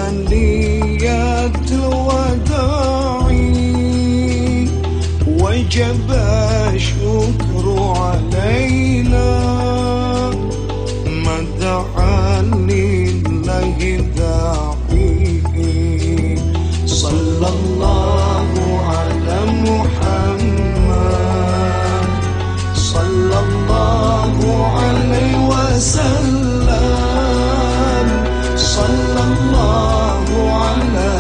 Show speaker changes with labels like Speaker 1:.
Speaker 1: ثنيات الوداع وجب الشكر علينا ما دعا لله داعي. صلى الله على محمد صلى الله عليه وسلم صلى الله على